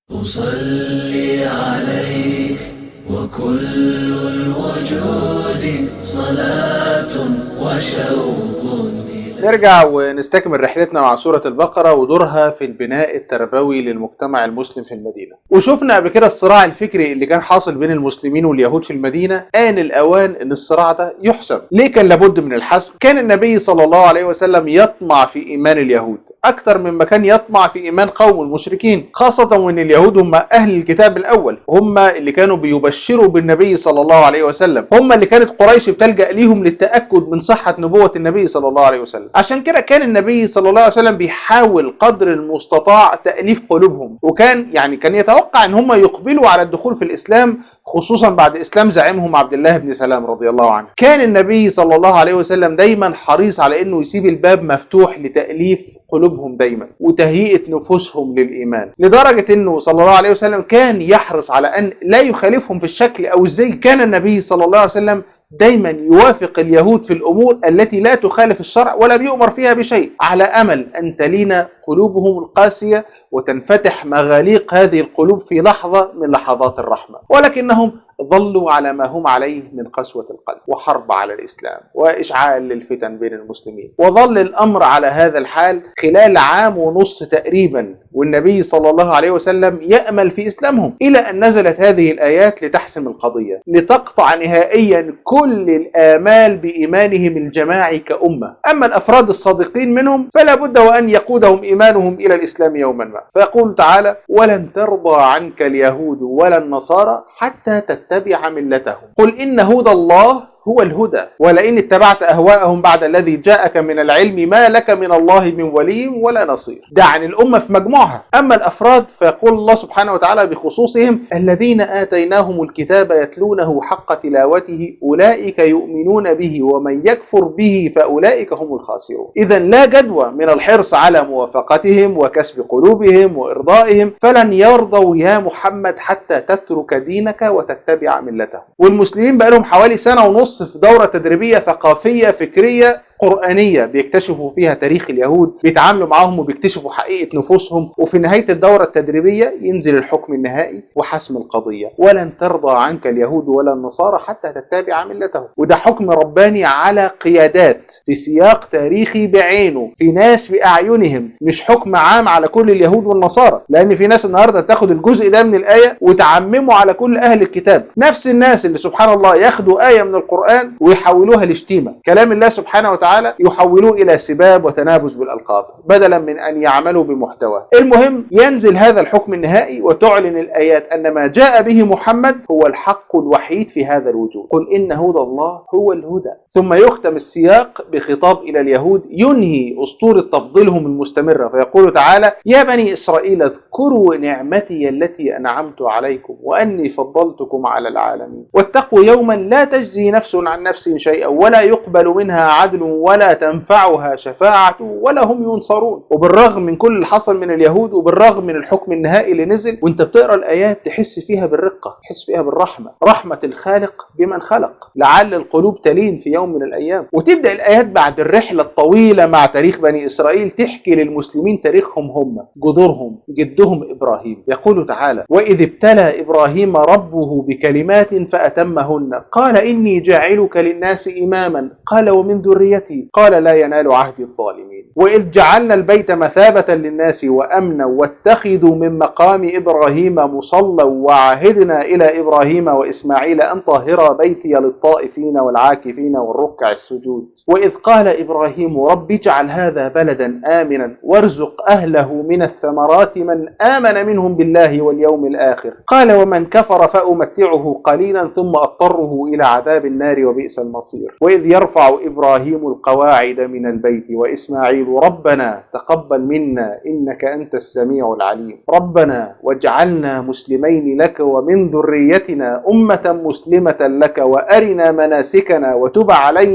أصلي عليك وكل الوجود صلاة وشوق. نرجع ونستكمل رحلتنا مع سورة البقرة ودورها في البناء التربوي للمجتمع المسلم في المدينة. وشوفنا قبل كده الصراع الفكري اللي كان حاصل بين المسلمين واليهود في المدينة. آن الأوان إن الصراع ده يحسم. ليه كان لابد من الحسم؟ كان النبي صلى الله عليه وسلم يطمع في إيمان اليهود أكتر مما كان يطمع في إيمان قوم المشركين، خاصة وإن اليهود هم أهل الكتاب الأول، هم اللي كانوا بيبشروا بالنبي صلى الله عليه وسلم، هم اللي كانت قريش بتلجأ ليهم للتأكد من صحة نبوة النبي صلى الله عليه وسلم. عشان كده كان النبي صلى الله عليه وسلم بيحاول قدر المستطاع تأليف قلوبهم، وكان كان يتوقع ان هم يقبلوا على الدخول في الإسلام، خصوصا بعد إسلام زعيمهم عبد الله بن سلام رضي الله عنه. كان النبي صلى الله عليه وسلم دايما حريص على انه يسيب الباب مفتوح لتأليف قلوبهم دايما وتهيئة نفوسهم للإيمان، لدرجة انه صلى الله عليه وسلم كان يحرص على ان لا يخالفهم في الشكل او الزي. كان النبي صلى الله عليه وسلم دايما يوافق اليهود في الأمور التي لا تخالف الشرع ولا بيؤمر فيها بشيء، على أمل أن تلين قلوبهم القاسية وتنفتح مغاليق هذه القلوب في لحظة من لحظات الرحمة. ولكنهم ظلوا على ما هم عليه من قسوة القلب وحرب على الإسلام وإشعال للفتن بين المسلمين. وظل الأمر على هذا الحال خلال عام ونص تقريبا، والنبي صلى الله عليه وسلم يأمل في إسلامهم، إلى أن نزلت هذه الآيات لتحسم القضية، لتقطع نهائيا كل الآمال بإيمانهم الجماعي كأمة. أما الأفراد الصادقين منهم فلا بد وأن يقودهم إيمانهم إلى الإسلام يوما ما. فيقول تعالى: ولن ترضى عنك اليهود ولا النصارى حتى تتبع ملتهم قل إن هدى الله هو الهدى ولئن اتبعت أهواءهم بعد الذي جاءك من العلم ما لك من الله من ولي ولا نصير. ده عن الأمة في مجموعها. أما الأفراد فيقول الله سبحانه وتعالى بخصوصهم: الذين آتيناهم الكتاب يتلونه حق تلاوته أولئك يؤمنون به ومن يكفر به فأولئك هم الخاسرون. إذا لا جدوى من الحرص على موافقتهم وكسب قلوبهم وإرضائهم، فلن يرضوا يا محمد حتى تترك دينك وتتبع ملتهم. والمسلمين بقى لهم حوالي سنة ونص في دورة تدريبية ثقافية فكرية قرآنية بيكتشفوا فيها تاريخ اليهود، بيتعاملوا معهم وبيكتشفوا حقيقة نفوسهم، وفي نهاية الدورة التدريبية ينزل الحكم النهائي وحسم القضية: ولن ترضى عنك اليهود ولا النصارى حتى تتبع ملتهم. وده حكم رباني على قيادات في سياق تاريخي بعينه، في ناس بأعينهم، مش حكم عام على كل اليهود والنصارى، لأن في ناس النهاردة تاخد الجزء ده من الآية وتعممه على كل أهل الكتاب. نفس الناس اللي سبحان الله ياخدوا آية من القرآن ويحولوها لشتيمة، كلام الله سبحانه وتعالى يحولوه إلى سباب وتنابز بالألقاب بدلا من أن يعملوا بمحتوى. المهم ينزل هذا الحكم النهائي وتعلن الآيات أن ما جاء به محمد هو الحق الوحيد في هذا الوجود. قل إن هدى الله هو الهدى. ثم يختم السياق بخطاب إلى اليهود ينهي أسطورة تفضيلهم المستمرة، فيقول تعالى: يا بني إسرائيل اذكروا نعمتي التي أنعمت عليكم وأني فضلتكم على العالمين واتقوا يوما لا تجزي نفس عن نفس شيئا ولا يقبل منها عدل ولا تنفعها شفاعة ولا هم ينصرون. وبالرغم من كل اللي حصل من اليهود وبالرغم من الحكم النهائي اللي نزل، وانت بتقرأ الآيات تحس فيها بالرقة، تحس فيها بالرحمة، رحمة الخالق بمن خلق، لعل القلوب تلين في يوم من الأيام. وتبدأ الآيات بعد الرحلة الطويلة مع تاريخ بني إسرائيل تحكي للمسلمين تاريخهم هم، جذورهم، جدهم إبراهيم. يقول تعالى: وإذ ابتلى إبراهيم ربه بكلمات فأتمهن قال إني جاعلك للناس إماما قال ومن ذريتي قال لا ينال عهد الظالمين. وإذ جعلنا البيت مثابة للناس وأمنا واتخذوا من مقام إبراهيم مصلى وعهدنا إلى إبراهيم وإسماعيل أن طهرا بيتي للطائفين والعاكفين والركع السجود. وإذ قال إبراهيم رب اجعل هذا بلدا آمنا وارزق أهله من الثمرات من آمن منهم بالله واليوم الآخر قال ومن كفر فأمتعه قليلا ثم أضطره إلى عذاب النار وبئس المصير. وإذ يرفع إبراهيم القواعد من البيت وإسماعيل ربنا تقبل منا إنك أنت السميع العليم ربنا واجعلنا مسلمين لك ومن ذريتنا أمة مسلمة لك وأرنا مناسكنا وتب علينا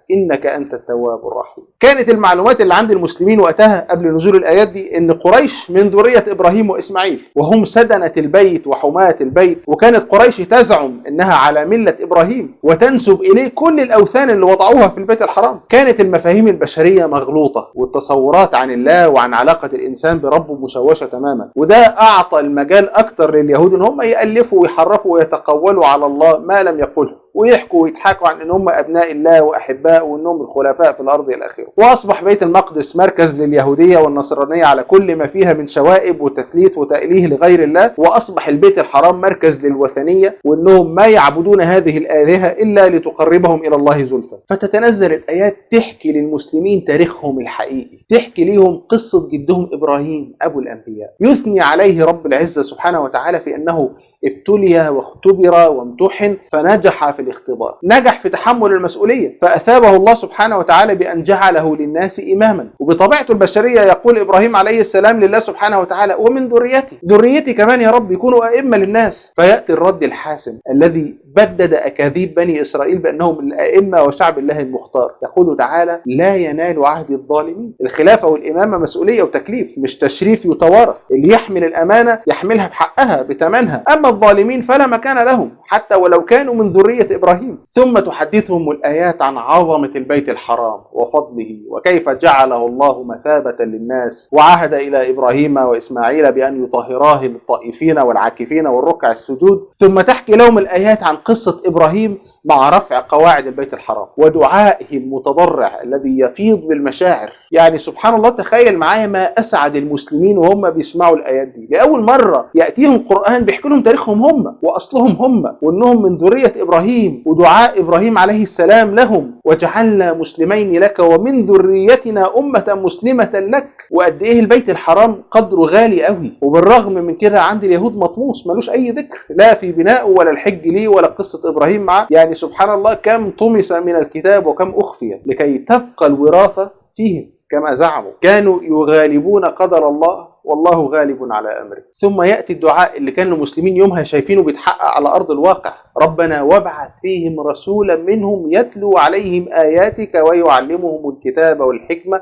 إنك أنت التواب الرحيم. كانت المعلومات اللي عند المسلمين وقتها قبل نزول الآيات دي إن قريش من ذرية إبراهيم وإسماعيل، وهم سدنة البيت وحماة البيت، وكانت قريش تزعم إنها على ملة إبراهيم وتنسب إليه كل الأوثان اللي وضعوها في البيت الحرام. كانت المفاهيم البشرية مغلوطة، والتصورات عن الله وعن علاقة الإنسان بربه مشوشة تماما، وده أعطى المجال أكتر لليهود إن هم يألفوا ويحرفوا ويتقولوا على الله ما لم يقله، ويحكوا ويضحكوا عن ان هم ابناء الله واحباء وانهم الخلفاء في الارض الى اخره. واصبح بيت المقدس مركز لليهوديه والنصرانيه على كل ما فيها من شوائب وتثليث وتأليه لغير الله، واصبح البيت الحرام مركز للوثنيه وانهم ما يعبدون هذه الالهه الا لتقربهم الى الله زلفى. فتتنزل الايات تحكي للمسلمين تاريخهم الحقيقي، تحكي لهم قصه جدهم ابراهيم ابو الانبياء، يثني عليه رب العزه سبحانه وتعالى في انه ابتلي واختبر وامتحن فنجح في الاختبار، نجح في تحمل المسؤولية فأثابه الله سبحانه وتعالى بأن جعله للناس إماما. وبطبيعته البشرية يقول إبراهيم عليه السلام لله سبحانه وتعالى: ومن ذريتي كمان يا رب يكونوا أئمة للناس. فيأتي الرد الحاسم الذي بدد أكاذيب بني إسرائيل بأنهم الأئمة وشعب الله المختار. يقول تعالى: لا ينال عهد الظالمين. الخلافة والإمامة مسؤولية وتكليف، مش تشريف يتوارث. اللي يحمل الأمانة يحملها بحقها بتمنها، أما الظالمين فلا مكان لهم حتى ولو كانوا من ذرية إبراهيم. ثم تحدثهم الآيات عن عظمة البيت الحرام وفضله، وكيف جعله الله مثابة للناس، وعهد إلى إبراهيم وإسماعيل بأن يطهراه للطائفين والعاكفين والركع السجود. ثم تحكي لهم الآيات عن قصة إبراهيم مع رفع قواعد البيت الحرام ودعائه المتضرع الذي يفيض بالمشاعر. يعني سبحان الله، تخيل معايا ما أسعد المسلمين وهم بيسمعوا الآيات دي. لأول مرة يأتيهم قرآن بيحكي لهم تاريخهم هم وأصلهم هم، وأنهم من ذرية إبراهيم، ودعاء إبراهيم عليه السلام لهم: وجعلنا مسلمين لك ومن ذريتنا أمة مسلمة لك. وقد إيه البيت الحرام قدره غالي قوي، وبالرغم من كده عند اليهود مطموس ملوش أي ذكر، لا في بناءه ولا الحج ليه ولا قصة إبراهيم معه. يعني سبحان الله، كم طمس من الكتاب وكم أخفي لكي تبقى الوراثة فيهم كما زعموا. كانوا يغالبون قدر الله والله غالب على أمره. ثم يأتي الدعاء اللي كانوا المسلمين يومها شايفينه بيتحقق على أرض الواقع: ربنا وابعث فيهم رسولا منهم يتلو عليهم آياتك ويعلمهم الكتاب والحكمة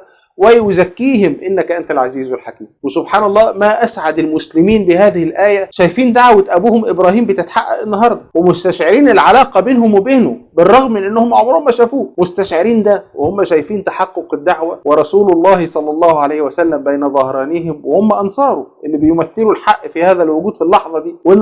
ويزكيهم إنك أنت العزيز الحكيم. وسبحان الله، ما أسعد المسلمين بهذه الآية، شايفين دعوة أبوهم إبراهيم بتتحقق النهاردة، ومستشعرين العلاقة بينهم وبينه بالرغم من أنهم عمرهم ما شافوه، مستشعرين ده وهم شايفين تحقق الدعوة، ورسول الله صلى الله عليه وسلم بين ظهرانيهم وهم أنصاره اللي بيمثلوا الحق في هذا الوجود في اللحظة دي. وإن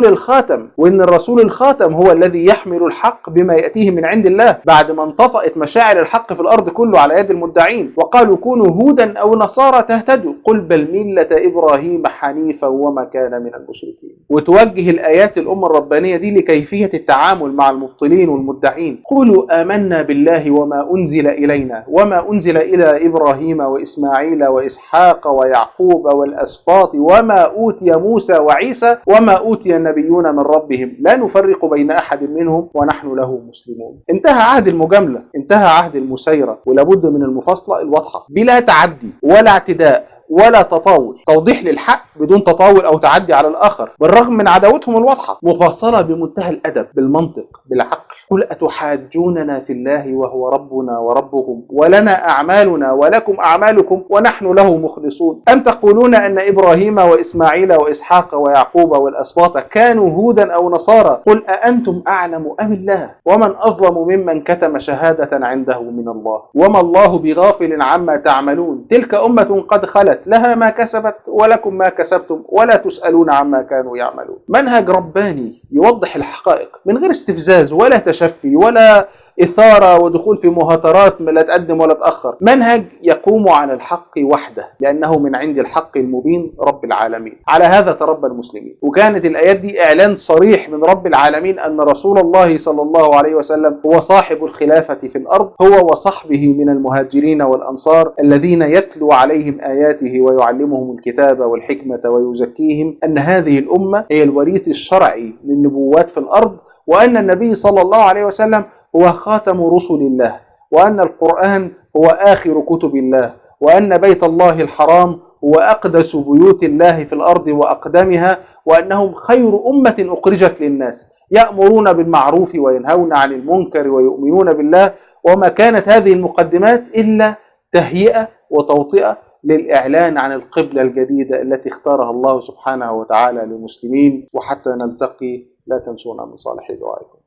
الرسول الخاتم هو الذي يحمل الحق بما يأتيه من عند الله بعد ما انطفأت مشاعر الحق في الأرض كله على يد المدعين، وقالوا: كونوا هودا أو نصارى تهتدوا، قل بل ملة إبراهيم حنيفا وما كان من المشركين. وتوجه الآيات الأمة الربانية دي لكيفية التعامل مع المبطلين والمدعين: قولوا آمنا بالله وما أنزل إلينا وما أنزل إلى إبراهيم وإسماعيل وإسحاق ويعقوب والأسباط وما أوتي موسى وعيسى وما أوتي النبيون من ربهم لا نفرق بين أحد منهم ونحن له مسلمون. انتهى عهد المجاملة، انتهى عهد المسايرة، ولابد من المفاصلة الواضحة بلا تعدي ولا اعتداء ولا تطاول، توضيح للحق بدون تطاول أو تعدي على الآخر بالرغم من عداوتهم الواضحة، مفاصلة بمنتهى الأدب بالمنطق بالعقل. قل أتحاجوننا في الله وهو ربنا وربكم ولنا أعمالنا ولكم أعمالكم ونحن له مخلصون، أم تقولون أن إبراهيم وإسماعيل وإسحاق ويعقوب والأسباط كانوا هودا أو نصارى، قل أأنتم أعلم أم الله، ومن أظلم ممن كتم شهادة عنده من الله وما الله بغافل عما تعملون، تلك أمة قد خلت لها ما كسبت ولكم ما كسبتم ولا تسألون عما كانوا يعملون. منهج رباني يوضح الحقائق من غير استفزاز ولا تشفي ولا إثارة ودخول في مهاترات لا تقدم ولا تأخر، منهج يقوم على الحق وحده لأنه من عند الحق المبين رب العالمين. على هذا تربى المسلمين، وكانت الآيات دي إعلان صريح من رب العالمين أن رسول الله صلى الله عليه وسلم هو صاحب الخلافة في الأرض، هو وصحبه من المهاجرين والأنصار الذين يتلو عليهم آياته ويعلمهم الكتاب والحكمة ويزكيهم، أن هذه الأمة هي الوريث الشرعي للنبوات في الأرض، وأن النبي صلى الله عليه وسلم هو خاتم رسل الله، وأن القرآن هو آخر كتب الله، وأن بيت الله الحرام هو أقدس بيوت الله في الأرض وأقدمها، وأنهم خير أمة أخرجت للناس، يأمرون بالمعروف وينهون عن المنكر ويؤمنون بالله وما كانت هذه المقدمات إلا تهيئة وتوطئة للإعلان عن القبلة الجديدة التي اختارها الله سبحانه وتعالى للمسلمين. وحتى نلتقي لا تنسونا من صالح دعائكم.